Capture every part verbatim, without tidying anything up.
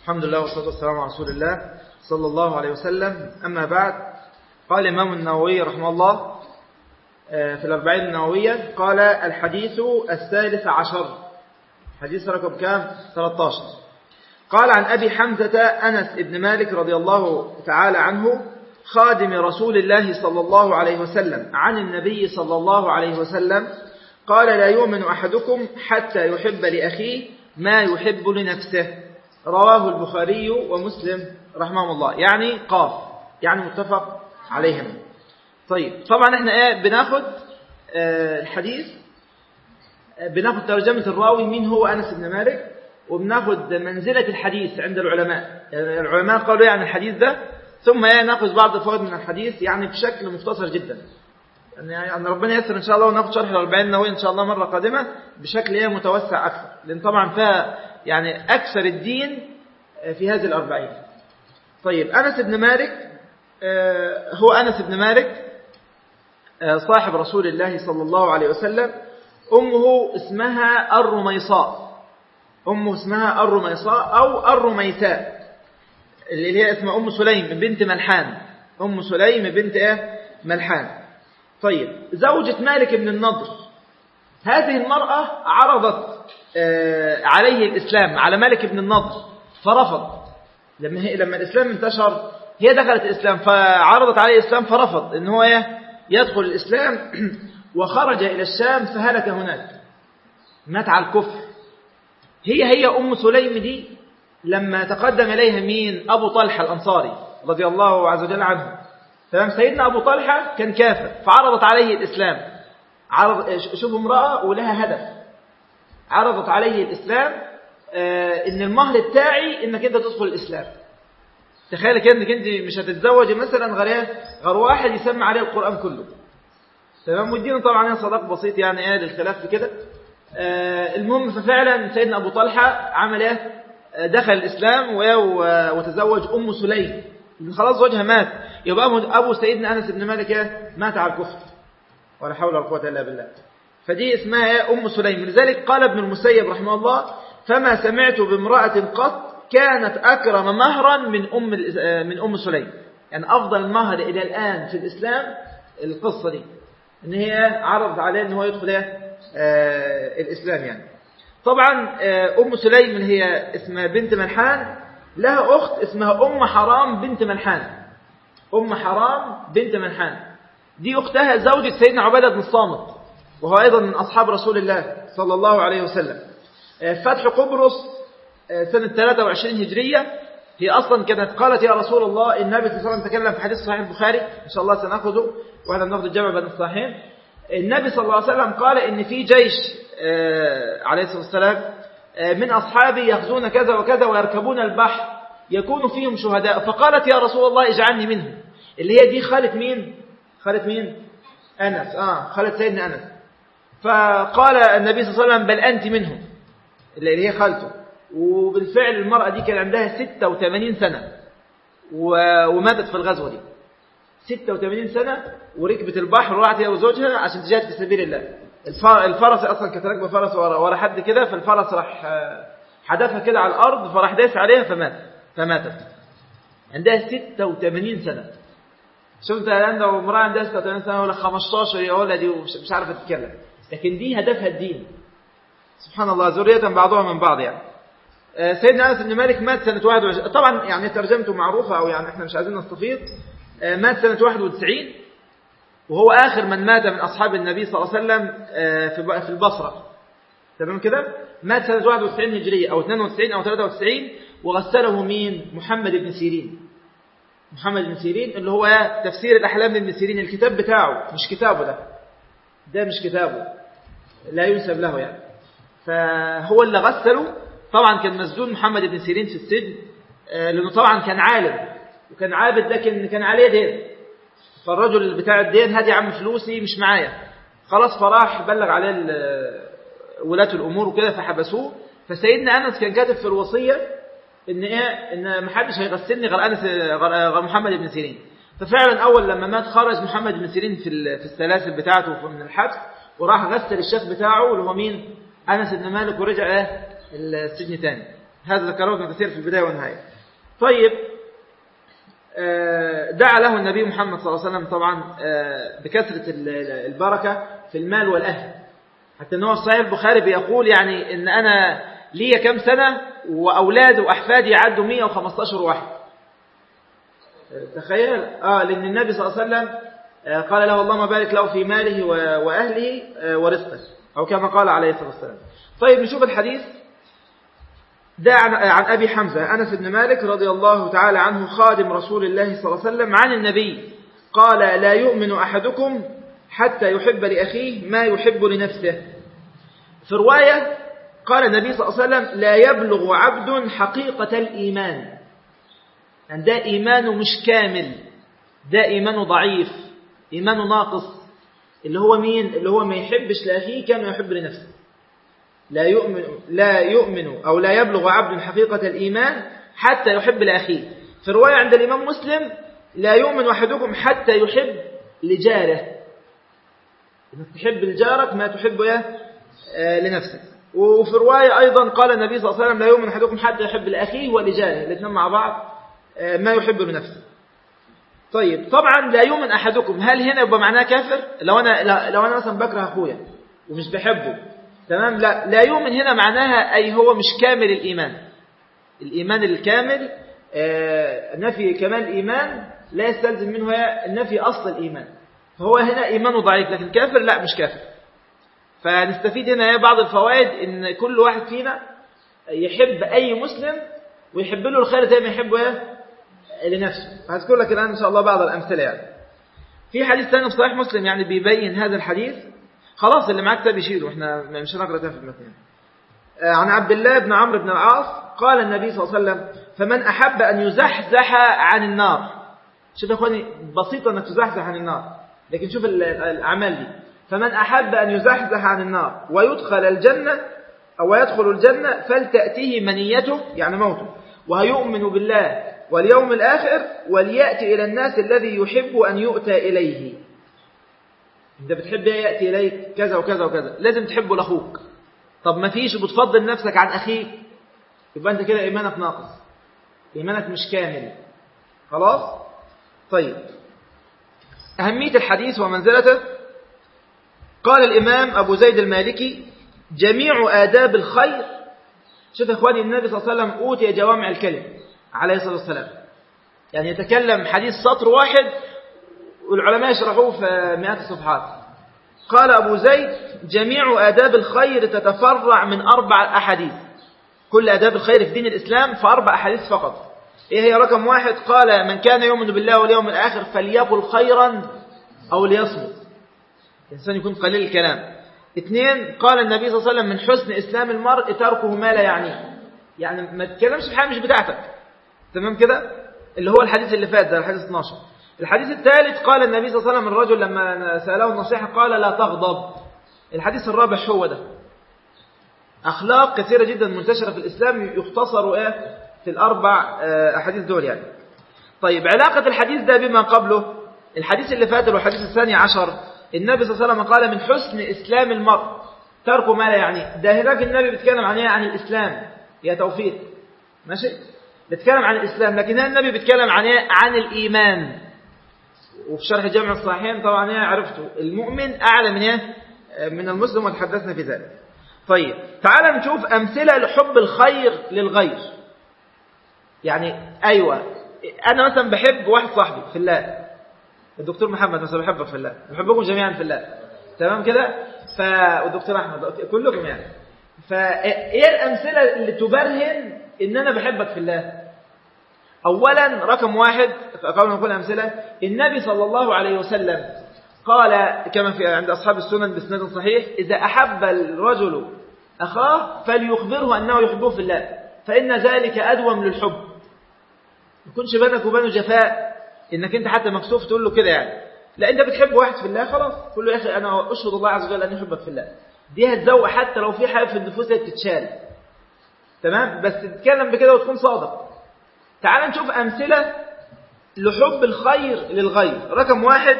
الحمد لله والصلاة والسلام على رسول الله صلى الله عليه وسلم. أما بعد، قال الإمام النووي رحمه الله في الأربعين النووية، قال: الحديث الثالث عشر، حديث رقم كام؟ ثلاثة عشر. قال: عن أبي حمزة أنس بن مالك رضي الله تعالى عنه خادم رسول الله صلى الله عليه وسلم عن النبي صلى الله عليه وسلم قال: لا يؤمن أحدكم حتى يحب لأخيه ما يحب لنفسه. رواه البخاري ومسلم رحمه الله. يعني قاف، يعني متفق عليهم. طيب، طبعا احنا ايه بناخد آه الحديث، آه بناخد ترجمة الراوي مين هو أنس بن مالك، وبناخد منزلة الحديث عند العلماء. يعني العلماء قالوا يعني الحديث ده، ثم ايه ناخذ بعض الفوائد من الحديث يعني بشكل مختصر جدا. يعني ربنا يسر ان شاء الله وناخد شرح الأربعين النووي ان شاء الله مرة قادمة بشكل ايه متوسع اكثر، لان طبعا فيها يعني اكثر الدين في هذه الأربعين. طيب، أنس بن مالك هو أنس بن مالك صاحب رسول الله صلى الله عليه وسلم. أمه اسمها الرميصاء، أمه اسمها الرميصاء أو الرميساء، اللي هي اسمها أم سليم بنت ملحان، أم سليم بنت إيه؟ ملحان. طيب، زوجة مالك بن النضر، هذه المرأة عرضت عليه الإسلام، على مالك بن النضر، فرفض. لما هي لما الإسلام انتشر هي دخلت الإسلام، فعرضت عليه الإسلام فرفض إن هو يدخل الإسلام، وخرج إلى الشام فهلك هناك، مات على الكفر. هي هي أم سليم دي لما تقدم إليها مين؟ أبو طلحة الأنصاري رضي الله عز وجل عنه. تمام، سيدنا أبو طلحة كان كافر فعرضت عليه الإسلام. عرض، شوف امرأة ولها هدف، عرضت عليه الإسلام، آه إن المهر بتاعي إنك أنت تدخل الإسلام. تخيل كده إنك أنت مش هتتزوجي مثلا غير غير واحد يسمع عليه القرآن كله. تمام، والدين طبعا هي صداق بسيط يعني ايه للخلاف في كده. آه المهم، ففعلا سيدنا أبو طلحة عمل ايه؟ دخل الإسلام وتزوج أم سليم، خلاص زوجها مات، يبقى أبو سيدنا أنس بن مالك ايه؟ مات على الكفر، ولا حول ولا قوة إلا بالله. فدي اسمها ايه؟ أم سليم. لذلك قال ابن المسيب رحمه الله: فما سمعت بامرأة قط كانت أكرم مهرا من أم من أم سليم. يعني أفضل المهر إلى الآن في الإسلام القصة دي، إن هي عرض عليه إن هو يدخل آه الإسلام. يعني طبعا آه أم سليم اللي هي اسمها بنت ملحان، لها أخت اسمها أم حرام بنت ملحان. أم حرام بنت ملحان دي أختها زوجة سيدنا عبادة بن الصامت، وهو أيضا من أصحاب رسول الله صلى الله عليه وسلم. فتح قبرص سنة ثلاثة وعشرين هجرية، هي أصلا كانت قالت: يا رسول الله، النبي صلى الله عليه وسلم تكلم في حديث صحيح البخاري إن شاء الله سنأخذه وإحنا بنأخذ الجمع بين الصحيحين. النبي صلى الله عليه وسلم قال إن في جيش عليه الصلاة والسلام من أصحابي يغزون كذا وكذا ويركبون البحر يكون فيهم شهداء، فقالت: يا رسول الله اجعلني منهم. اللي هي دي خالة مين؟ خالة مين؟ أنس. آه خالة سيدنا أنس. فقال النبي صلى الله عليه وسلم: بل أنت منهم، اللي هي خالته. وبالفعل المرأة دي كان عندها ستة وثمانين سنة وماتت في الغزوة دي. ستة وثمانين سنة وركبت البحر وراحت هي وزوجها عشان تجاهد في سبيل الله. الفرس أصلا كانت راكبة فرس ورا حد كده، فالفرس راح حدفها كده على الأرض، فراح داس عليها فمات فماتت. عندها ستة وثمانين سنة. شفت عندها امرأة عندها ستة وثمانين سنة ولا خمستاشر يا ولدي ومش عارفة تتكلم، لكن دي هدفها الدين. سبحان الله، ذرية بعضها من بعض. يعني سيدنا أنس بن مالك مات سنة واحد وعشرين، طبعا يعني ترجمته معروفة، أو يعني احنا مش عايزين نستفيض. مات سنة واحد وتسعين، وهو آخر من مات من أصحاب النبي صلى الله عليه وسلم في البصرة. تمام كده؟ مات سنة واحد وتسعين هجرية أو اثنين وتسعين أو ثلاثة وتسعين، وغسله مين؟ محمد بن سيرين. محمد بن سيرين اللي هو تفسير الأحلام لابن سيرين، الكتاب بتاعه، مش كتابه ده ده مش كتابه، لا ينسب له يعني. فهو اللي غسله. طبعا كان مسجون محمد بن سيرين في السجن، لأنه طبعا كان عالم وكان عابد، لكن كان عليه دين. فالرجل بتاع الدين: هذه عم فلوسي مش معايا، خلاص. فراح بلغ عليه ولاة الأمور وكده فحبسوه. فسيدنا أنس كان كاتب في الوصية إن إيه إن ما حدش هيغسلني غير أنس غير محمد بن سيرين. ففعلا أول لما مات خرج محمد بن سيرين في في السلاسل بتاعته من الحبس، وراح غسل الشيخ بتاعه اللي هو مين؟ أنس بن مالك، ورجع إيه السجن تاني. هذا ذكره ابن كثير في البداية والنهاية. طيب، دعا له النبي محمد صلى الله عليه وسلم طبعا بكثرة البركة في المال والأهل، حتى أنه صحيح البخاري بيقول يعني إن أنا لي كم سنة وأولاد وأحفادي يعدوا مئة وخمسة عشر واحد. تخيل، آه لأن النبي صلى الله عليه وسلم قال له اللهم بارك له في ماله وأهله ورزقه، أو كما قال عليه الصلاة والسلام. طيب نشوف الحديث ده عن أبي حمزة أنس بن مالك رضي الله تعالى عنه خادم رسول الله صلى الله عليه وسلم عن النبي قال لا يؤمن أحدكم حتى يحب لأخيه ما يحب لنفسه. في رواية قال النبي صلى الله عليه وسلم لا يبلغ عبد حقيقة الإيمان، يعني ده إيمانه مش كامل، ده إيمانه ضعيف، إيمانه ناقص. اللي هو مين؟ اللي هو ما يحبش لأخيه كما يحب لنفسه. لا يؤمن لا يؤمن أو لا يبلغ عبد حقيقة الإيمان حتى يحب لأخيه. في رواية عند الإمام مسلم لا يؤمن أحدكم حتى يحب لجاره، إنك تحب لجارك ما تحب لنفسك. وفي رواية أيضا قال النبي صلى الله عليه وسلم لا يؤمن أحدكم حتى يحب لأخيه ولجاره، الاثنين مع بعض ما يحب لنفسه. طيب، طبعا لا يؤمن أحدكم، هل هنا يبقى معناه كافر؟ لو أنا لو أنا مثلا بكره أخويا ومش بحبه، تمام؟ لا لا يؤمن هنا معناها أي هو مش كامل الإيمان. الإيمان الكامل آه نفي كمال الإيمان لا يستلزم منه نفي أصل الإيمان، فهو هنا إيمانه ضعيف. لكن كافر لا، مش كافر. فنستفيد هنا بعض الفوائد، إن كل واحد فينا يحب أي مسلم ويحب له الخير زي ما يحبه لنفسه. هذكر لك الآن إن شاء الله بعض الأمثلة. يعني في حديث ثاني في صحيح مسلم يعني بيبين هذا الحديث. خلاص اللي معاك كتاب يشيله، احنا مش هنقرأ تاني في المتن. عن عبد الله بن عمرو بن العاص قال النبي صلى الله عليه وسلم فمن أحب أن يزحزح عن النار. شوف يا أخواني، بسيطة أنك تزحزح عن النار، لكن شوف الأعمال دي. فمن أحب أن يزحزح عن النار ويدخل الجنة أو يدخل الجنة فلتأتيه منيته، يعني موته، ويؤمن بالله واليوم الآخر وليأتي إلى الناس الذي يحب أن يؤتى إليه. انت بتحب يأتي إليك كذا وكذا وكذا، لازم تحبه لأخوك. طب ما فيش بتفضل نفسك عن أخيك، يبقى أنت كده إيمانك ناقص، إيمانك مش كامل. خلاص؟ طيب، أهمية الحديث ومنزلته. قال الإمام أبو زيد المالكي جميع آداب الخير. شوف يا إخواني، النبي صلى الله عليه وسلم أوتي جوامع الكلم عليه الصلاة والسلام، يعني يتكلم حديث سطر واحد والعلماء يشرحوه في مئات الصفحات. قال أبو زيد جميع آداب الخير تتفرع من أربع أحاديث. كل آداب الخير في دين الإسلام في أربع أحاديث فقط. إيه هي؟ رقم واحد قال من كان يؤمن بالله واليوم الآخر فليقل خيرا أو ليصمت، الإنسان يكون قليل الكلام. اثنين قال النبي صلى الله عليه وسلم من حسن إسلام المرء تركه ما لا يعنيه، يعني ما تتكلمش في حاجة مش بتاعتك، تمام كده؟ اللي هو الحديث اللي فات ده، الحديث اثناشر. الحديث الثالث قال النبي صلى الله عليه وسلم الرجل لما سأله النصيحة قال لا تغضب. الحديث الرابع هو ده. أخلاق كثيرة جدا منتشرة في الإسلام يختصر إيه في الأربع أحاديث دول يعني. طيب، علاقة الحديث ده بما قبله، الحديث اللي فات والحديث الثاني عشر النبي صلى الله عليه وسلم قال من حسن إسلام المرء تركه ما لا يعنيه. ده هناك النبي بيتكلم عن إيه؟ عن الإسلام يا توفيق، ماشي؟ بيتكلم عن الإسلام، لكن هنا النبي بيتكلم عن إيه؟ عن الإيمان. وفي شرح جامع الصحيحين طبعا ايه عرفتوا المؤمن أعلى من ايه من المسلم، وتحدثنا في ذلك. طيب، تعال نشوف أمثلة لحب الخير للغير. يعني أيوة، أنا مثلا بحب واحد صاحبي في الله، الدكتور محمد مثلا بحبك في الله، بحبكم جميعا في الله، تمام كده؟ ف والدكتور أحمد كلكم يعني. فإيه الأمثلة اللي تبرهن إن أنا بحبك في الله؟ أولا رقم واحد قبل ما نقول أمثلة، النبي صلى الله عليه وسلم قال كما في عند أصحاب السنن بإسناد صحيح إذا أحب الرجل أخاه فليخبره أنه يحبه في الله فإن ذلك أدوم للحب. ما يكونش بينك وبينه جفاء إنك أنت حتى مكسوف تقول له كده يعني، لا أنت بتحب واحد في الله خلاص قل له يا أخي أنا أشهد الله عز وجل أن يحبك في الله. دي هتزوق حتى لو في حاجة في النفوس بتتشال، تمام؟ بس تتكلم بكده وتكون صادق. تعال نشوف أمثلة لحب الخير للغير. رقم واحد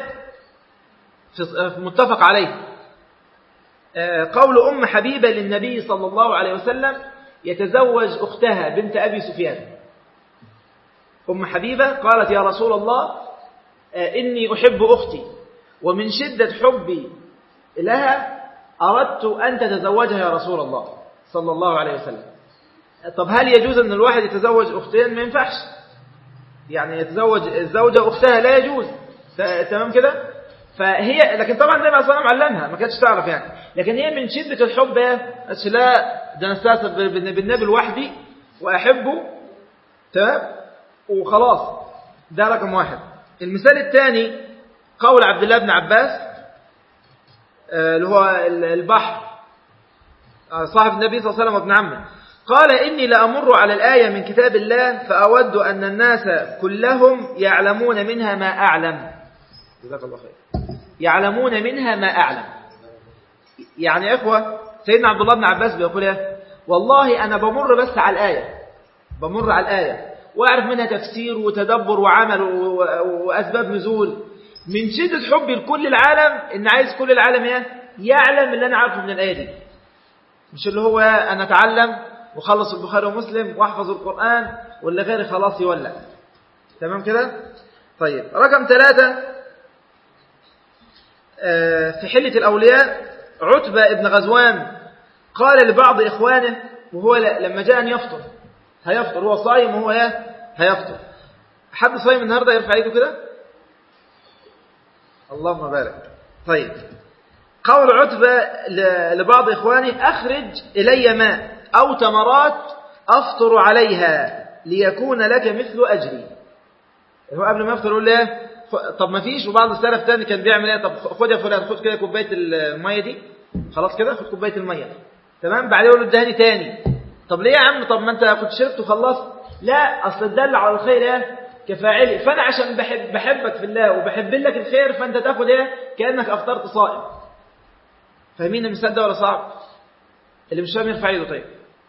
في متفق عليه قول أم حبيبة للنبي صلى الله عليه وسلم يتزوج أختها بنت أبي سفيان. أم حبيبة قالت يا رسول الله إني أحب أختي ومن شدة حبي لها أردت أن تتزوجها يا رسول الله صلى الله عليه وسلم. طب هل يجوز أن الواحد يتزوج أختين؟ ما ينفعش، يعني يتزوج الزوجة أختها لا يجوز، تمام كده. فهي لكن طبعا زي ما صلى الله علمها ما كانتش تعرف يعني، لكن هي من شدة الحب قالت لا ده أنا استأثر بالنبي لوحدي وأحبه، تمام وخلاص. ده رقم واحد. المثال الثاني قول عبد الله بن عباس اللي هو البحر صاحب النبي صلى الله عليه وسلم وابن عمه، قال إني لأمر على الآية من كتاب الله فأود أن الناس كلهم يعلمون منها ما أعلم. جزاك الله خير. يعلمون منها ما أعلم. يعني يا إخوة سيدنا عبد الله بن عباس بيقول إيه؟ والله أنا بمر بس على الآية، بمر على الآية وأعرف منها تفسير وتدبر وعمل وأسباب نزول، من شدة حبي لكل العالم إن عايز كل العالم إيه؟ يعلم اللي أنا عارفه من الآية دي، مش اللي هو أنا أتعلم وخلص البخاري ومسلم واحفظ القرآن واللي غيري خلاص يولع. تمام كده. طيب رقم ثلاثة في حلة الأولياء عتبة ابن غزوان قال لبعض إخوانه وهو لما جاء أن يفطر، هيفطر هو صايم وهو هيفطر. حد صايم النهاردة يرفع ايده كده؟ اللهم بارك. طيب قول عتبة لبعض إخوانه أخرج إلي ماء أو تمرات أفطر عليها ليكون لك مثل أجري. هو قبل ما يفطر يقول له طب ما فيش، وبعض السلف تاني كان بيعمل ايه؟ طب خد يا فلان خد كده كوبايه الميه دي، خلاص كده خد كوبايه الميه، تمام. بعدين يقول له ادهني تاني. طب ليه يا عم؟ طب ما انت كنت شربت وخلصت. لا اصل الدل على الخير ايه؟ كفاعلي، فانا عشان بحب بحبك في الله وبحب لك الخير فانت تاخد ايه؟ كانك افطرت صائم. فاهمين المثال ده ولا صعب؟ اللي مش فاهم يرفع ايده. طيب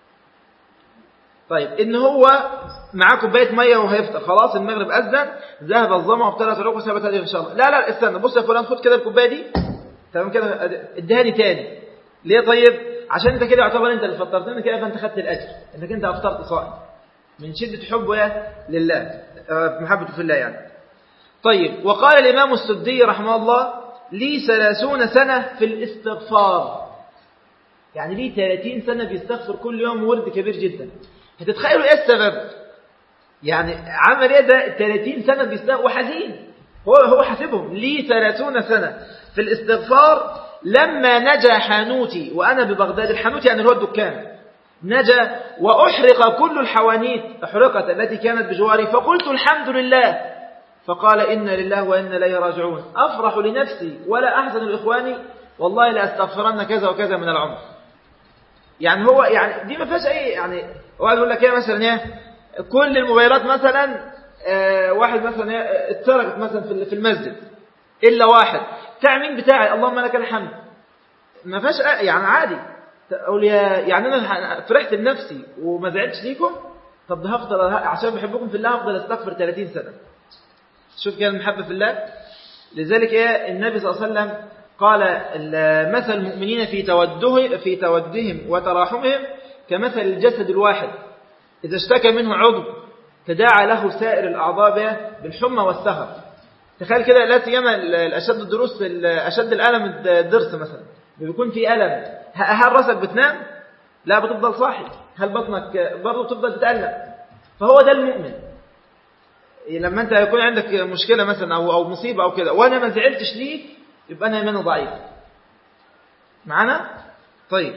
طيب ان هو معاه كوبايه ميه وهيفطر، خلاص المغرب اذن، ذهب الظما وابتلت العروق وثبت هذه ان شاء الله. لا لا استنى، بص يا فلان خد كده الكوبايه دي، تمام كده ادهاني تاني. ليه؟ طيب عشان انت كده يعتبر انت اللي فطرتني كده، فانت خدت الاجر انك انت افطرت صائم من شده حبه لله، محبته في الله يعني. طيب وقال الامام السدي رحمه الله لي ثلاثون سنه في الاستغفار، يعني ليه ثلاثين سنه بيستغفر كل يوم ورد كبير جدا. هتتخيلوا ايه السبب؟ يعني عمل ايه ده ثلاثين سنه بيستغفر وحزين، هو هو حاسبهم لي ثلاثون سنه في الاستغفار لما نجا حانوتي وانا ببغداد. الحانوت يعني هو الدكان، نجا واحرق كل الحوانيت احرقت التي كانت بجواري، فقلت الحمد لله، فقال إنا لله وإنا إليه راجعون، أفرح لنفسي ولا أحزن لإخواني، والله لا أستغفرن كذا وكذا من العمر. يعني هو يعني دي ما فيهاش أي يعني هو يقول لك إيه مثلا إيه كل الموبايلات مثلا آه واحد مثلا إيه اتسرقت مثلا في المسجد إلا واحد بتاع مين؟ بتاعي، اللهم لك الحمد. ما فيهاش يعني عادي أقول يا يعني أنا فرحت لنفسي وما زعلتش ليكم، طب ده هفضل عشان بحبكم في الله هفضل أستغفر ثلاثين سنة. شوف كده المحبة في الله. لذلك إيه النبي صلى الله عليه وسلم قال مثل المؤمنين في توده في تودهم وتراحمهم كمثل الجسد الواحد إذا اشتكى منه عضو تداعى له سائر الأعضاء بالحمى والسهر. تخيل كده لا سيما الأشد الدروس أشد الألم الضرس مثلا بيكون في ألم، هل رأسك بتنام؟ لا بتفضل صاحي. هل بطنك برضه تفضل تتألم؟ فهو ده المؤمن. لما انت يكون عندك مشكلة مثلا او او مصيبة او كده وانا ما زعلتش ليه يبقى انا ايماني ضعيف. معانا؟ طيب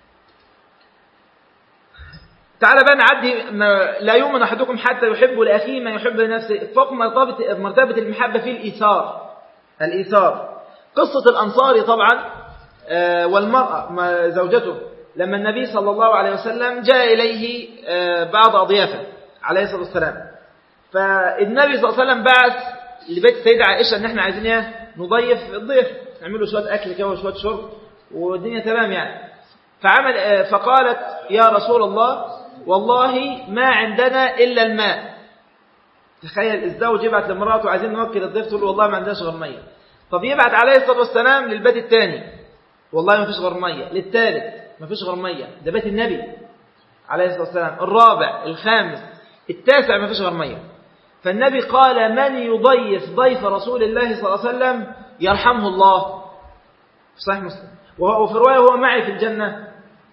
تعالى بقى نعدي. لا يؤمن احدكم حتى يحب لاخيه ما يحب لنفسه. فوق مرتبة مرتبة المحبة في الايثار. الايثار قصة الانصاري طبعا والمرأة زوجته لما النبي صلى الله عليه وسلم جاء اليه بعض اضيافه عليه الصلاة والسلام، فالنبي صلى الله عليه وسلم بعث لبيت السيدة عائشة ان احنا عايزين ايه نضيف الضيف، نعمله شوية اكل كده وشوية شرب والدنيا تمام يعني. فعمل فقالت يا رسول الله والله ما عندنا الا الماء. تخيل الزوج يبعت لمراته عايزين نوكل الضيف تقول والله ما عندناش غير ميه. طب يبعت عليه الصلاة والسلام للبيت الثاني والله ما فيش غير ميه، للثالث ما فيش غير ميه، ده بيت النبي عليه الصلاة والسلام، الرابع، الخامس، التاسع، ما فيش غير مية. فالنبي قال من يضيف ضيف رسول الله صلى الله عليه وسلم يرحمه الله، صحيح مسلم. وفي رواية هو معي في الجنة.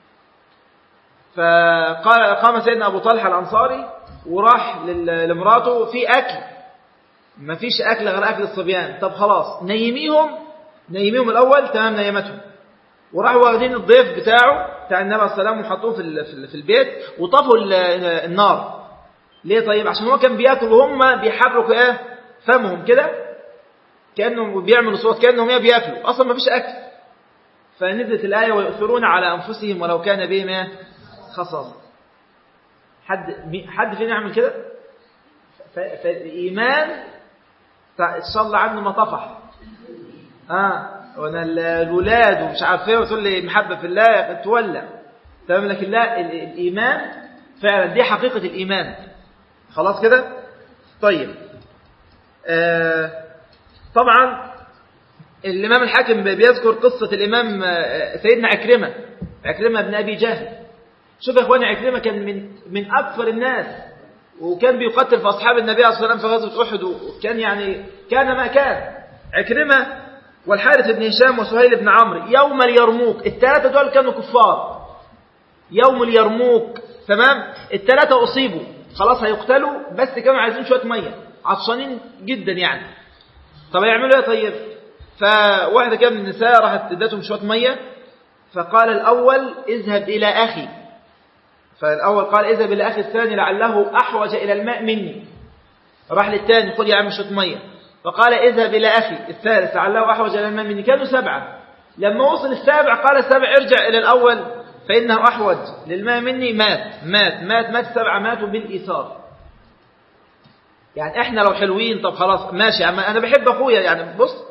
فقال قام سيدنا أبو طلحة الأنصاري وراح لمراته في أكل، ما فيش أكل غير أكل الصبيان. طب خلاص نيميهم، نيميهم الأول، تمام، نيمتهم. وراحوا واخدين الضيف بتاعه بتاع النبي عليه السلام وحطوه في في البيت وطفوا النار. ليه؟ طيب عشان هو كان بياكل وهم بيحركوا ايه فمهم كده كانهم بيعملوا صوت كانهم ايه بياكلوا، اصلا ما فيش اكل. فنزلت الايه ويؤثرون على انفسهم ولو كان بهم ايه خصاصه. حد حد فينا يعمل كده؟ فالايمان ان شاء الله عنه ما طفح. اه وانا الولاد ومش عارف ايه وتقول لي المحبه في الله تولى، تمام. لكن لا، الايمان فعلا دي حقيقه الايمان. خلاص كده. طيب آه طبعا الامام الحاكم بيذكر قصه الامام سيدنا عكرمه عكرمه بن ابي جهل. شوف يا اخواني، عكرمه كان من من اكثر الناس، وكان بيقتل في اصحاب النبي عليه الصلاه والسلام في غزوه احد، وكان يعني كان ما كان. عكرمه والحارث بن هشام وسهيل بن عمرو يوم اليرموك، الثلاثه دول كانوا كفار. يوم اليرموك، تمام، الثلاثه اصيبوا خلاص هيقتلوا، بس كانوا عايزين شويه ميه، عطشانين جدا يعني. طب يعملوا ايه؟ طيب فواحده كده من النساء راحت ادتهم شويه ميه، فقال الاول اذهب الى اخي، فالاول قال اذهب الى اخي، الثاني لعله احوج الى الماء مني، راح للثاني خذ يا عم شويه ميه، فقال اذهب الى اخي الثالث لعله احوج الى الماء مني. كانوا سبعه، لما وصل السابع قال السابع ارجع الى الاول فانه احوج للماء مني، مات مات مات مات السبعه ماتوا بالايثار. يعني احنا لو حلوين طب خلاص ماشي، انا بحب اخويا يعني، بص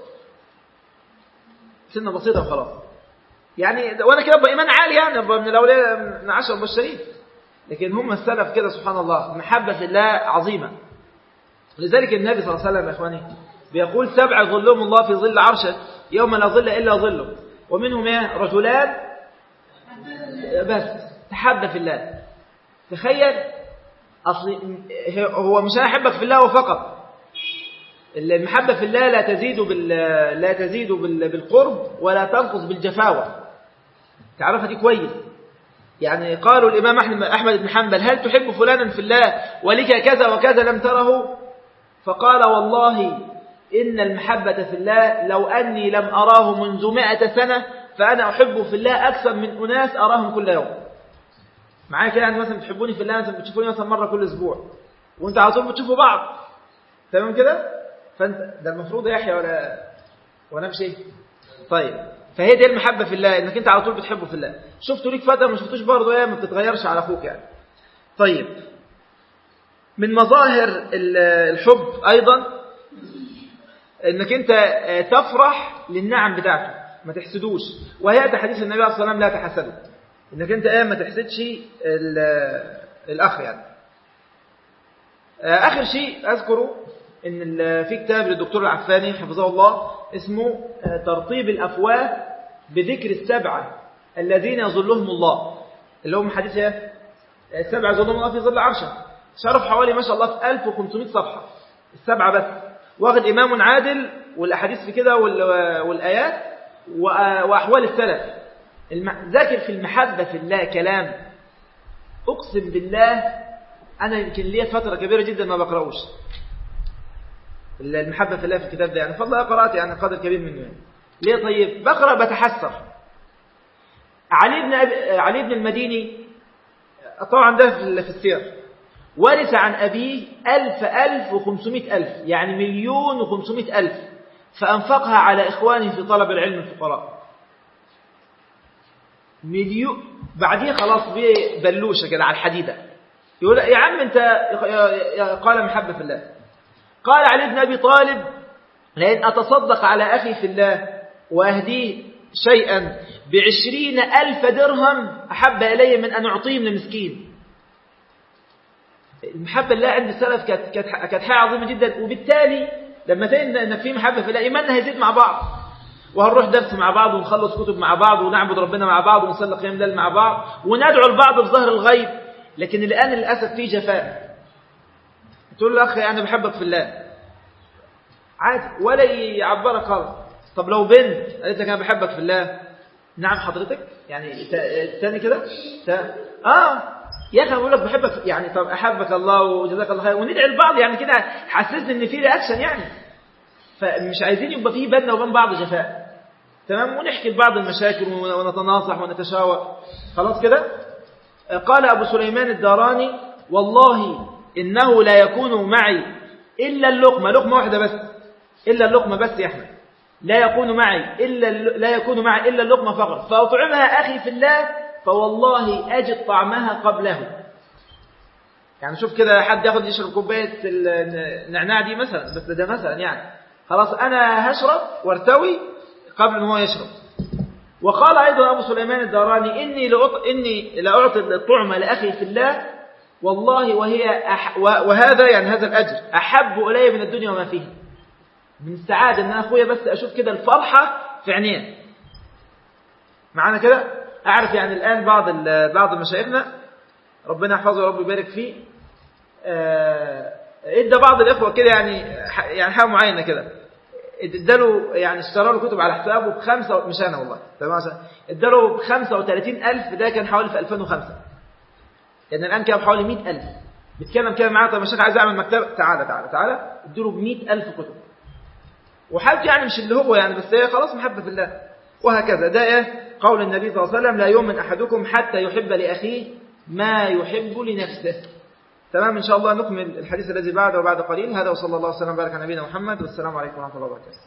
سنه بسيطه وخلاص يعني، وانا كده بايمان عالي يعني من الاولياء من عشر مبشرين. لكن هم السلف كده سبحان الله، محبه في الله عظيمه. لذلك النبي صلى الله عليه وسلم يا اخواني بيقول سبعه ظلهم الله في ظل عرشه يوم لا ظل الا ظله، ومنهم ايه رجلان بس تحب في الله. تخيل، اصل هو مش انا احبك في الله وفقط، المحبه في الله لا تزيد بال لا تزيد بالقرب ولا تنقص بالجفاوه. تعرفها دي كويس. يعني قالوا الامام احمد بن حنبل هل تحب فلانا في الله ولك كذا وكذا لم تره؟ فقال والله ان المحبه في الله لو اني لم اراه منذ مائة سنه فانا احبه في الله اكثر من اناس اراهم كل يوم. معايا كده يعني، مثلا بتحبوني في الله، مثلا بتشوفوني مثلا مره كل اسبوع وانت على طول بتشوفوا بعض، تمام كده؟ فانت ده المفروض يحيى ولا وانا مش ايه. طيب فهي دي المحبه في الله، انك انت على طول بتحبه في الله. شفته ليك فتره ما شفتوش برضه ايه، ما بتتغيرش على اخوك يعني. طيب من مظاهر الحب ايضا انك انت تفرح للنعم بتاعته، ما تحسدوش. وهي حديث النبي عليه الصلاه والسلام لا تحسدوا، انك انت ايه ما تحسدش الاخ يعني. اخر شيء اذكره ان في كتاب للدكتور العفاني حفظه الله اسمه ترطيب الافواه بذكر السبعه الذين يظلهم الله، اللي هم حديث ايه السبعه يظلهم الله في ظل عرشه، شرف حوالي ما شاء الله في ألف وخمسمائة صفحه السبعه بس، واخد امام عادل والاحاديث في كده والايات واحوال السلف. ذاكر في المحبه في الله كلام اقسم بالله انا يمكن ليا فتره كبيره جدا ما بقراوش المحبه في الله في الكتاب ده يعني، فضل قرات يعني قدر كبير منه يعني. ليه؟ طيب بقرا بتحسر. علي بن أبي... علي بن المديني طبعا ده في السير، ورث عن أبيه ألف ألف وخمسمائة ألف، يعني مليون وخمسمائة ألف، فأنفقها على إخوانه في طلب العلم الفقراء. مليون بعدين خلاص بلوشة كده على الحديدة، يقول يا عم أنت، قال محبة في الله. قال علي بن أبي طالب لأن أتصدق على أخي في الله وأهديه شيئا بعشرين ألف درهم أحب إلي من أن أعطيه من المسكين. المحبة الله عند السلف كانت كانت حاجة عظيمة جدا، وبالتالي لما تلاقي ان في محبة في الله ايماننا هيزيد مع بعض، وهنروح درس مع بعض ونخلص كتب مع بعض ونعبد ربنا مع بعض ونصلي قيام الليل مع بعض وندعو البعض في ظهر الغيب. لكن الآن للأسف في جفاء. تقول له أخي أنا بحبك في الله عادي ولا يعبرك خالص. طب لو بنت قالت لك أنا بحبك في الله، نعم حضرتك يعني تاني كده آه يا أخي بقول لك بحبك يعني، طب أحبك الله وجزاك الله خير وندعي البعض يعني كده، حسسني إن في رياكشن يعني. فمش عايزين يبقى فيه بيننا وبين بعض جفاء، تمام، ونحكي بعض المشاكل ونتناصح ونتشاور خلاص كده. قال أبو سليمان الداراني والله إنه لا يكون معي إلا اللقمة، لقمة واحدة بس، إلا اللقمة بس يا أحمد، لا يكون معي إلا لا يكون معي إلا اللقمة فقط، فأطعمها أخي في الله فوالله أجد طعمها قبله. يعني شوف كده حد ياخد يشرب كوباية النعناع دي مثلا، بس ده مثلا يعني خلاص أنا هشرب وارتوي قبل ما هو يشرب. وقال أيضا أبو سليمان الداراني إني لأط... إني لأعطي الطعمة لأخي في الله والله وهي أح... وهذا يعني هذا الأجر أحب إلي من الدنيا وما فيها. من السعادة أن أخويا بس أشوف كده الفرحة في عينيه معنا كده. أعرف يعني الآن بعض ال... بعض مشايخنا ربنا يحفظه ورب يبارك فيه آه... إدى بعض الإخوة كده يعني يعني حاجة معينة كده، اداله يعني اشترى له كتب على حسابه بخمسة، مش انا والله تمام، اداله بخمسة وثلاثين ألف، ده كان حوالي في ألفين وخمسة، يعني الان كده بحوالي مئة ألف. بيتكلم كده معاه طب يا شيخ عايز اعمل مكتبه، تعالى تعالى تعالى اديله ب مئة ألف كتب، وحاجه يعني مش اللي هو يعني، بس هي خلاص محبه في الله. وهكذا ده ايه قول النبي صلى الله عليه وسلم لا يؤمن احدكم حتى يحب لاخيه ما يحب لنفسه. تمام، ان شاء الله نكمل الحديث الذي بعده وبعد قليل. هذا وصلى الله وسلم وبارك على نبينا محمد، والسلام عليكم ورحمه الله وبركاته.